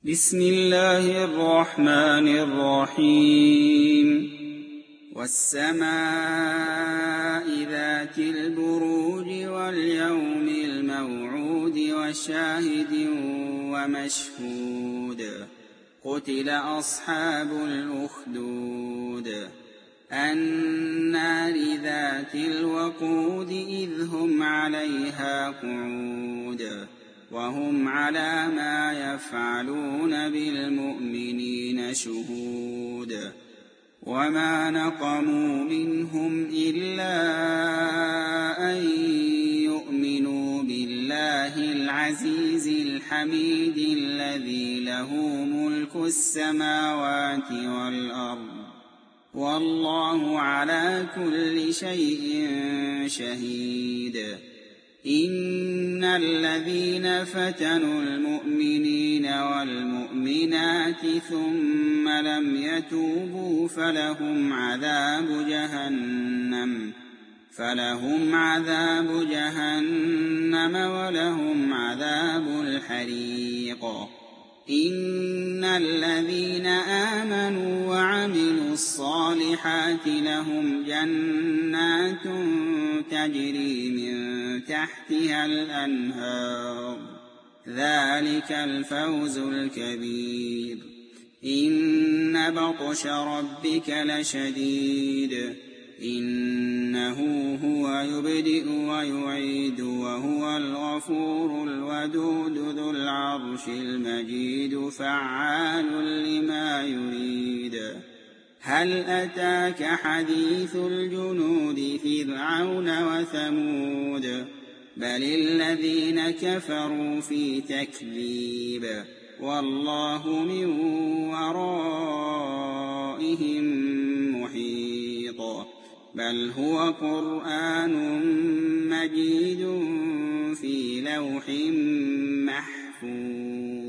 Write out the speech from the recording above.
بسم الله الرحمن الرحيم والسماء ذات البروج واليوم الموعود وشاهد ومشهود قتل أصحاب الأخدود النار ذات الوقود إذ هم عليها قعود وهم على ما يفعلون بالمؤمنين شهود وما نقموا منهم إلا أن يؤمنوا بالله العزيز الحميد الذي له ملك السماوات والأرض والله على كل شيء شهيد إن الذين فتنوا المؤمنين والمؤمنات ثم لم يتوبوا فلهم عذاب جهنم ولهم عذاب الحريق إن الذين آمنوا وعملوا الصالحات لهم جنات تجري من تحتها الأنهار ذلك الفوز الكبير إن بطش ربك لشديد إنه هو يبدئ ويعيد وهو الغفور الودود ذو العرش المجيد فعال لما يريد هل أتاك حديث الجنود فرعون وثمود بل الذين كفروا في تكذيب والله من ورائهم محيط بل هو قرآن مجيد في لوح محفوظ.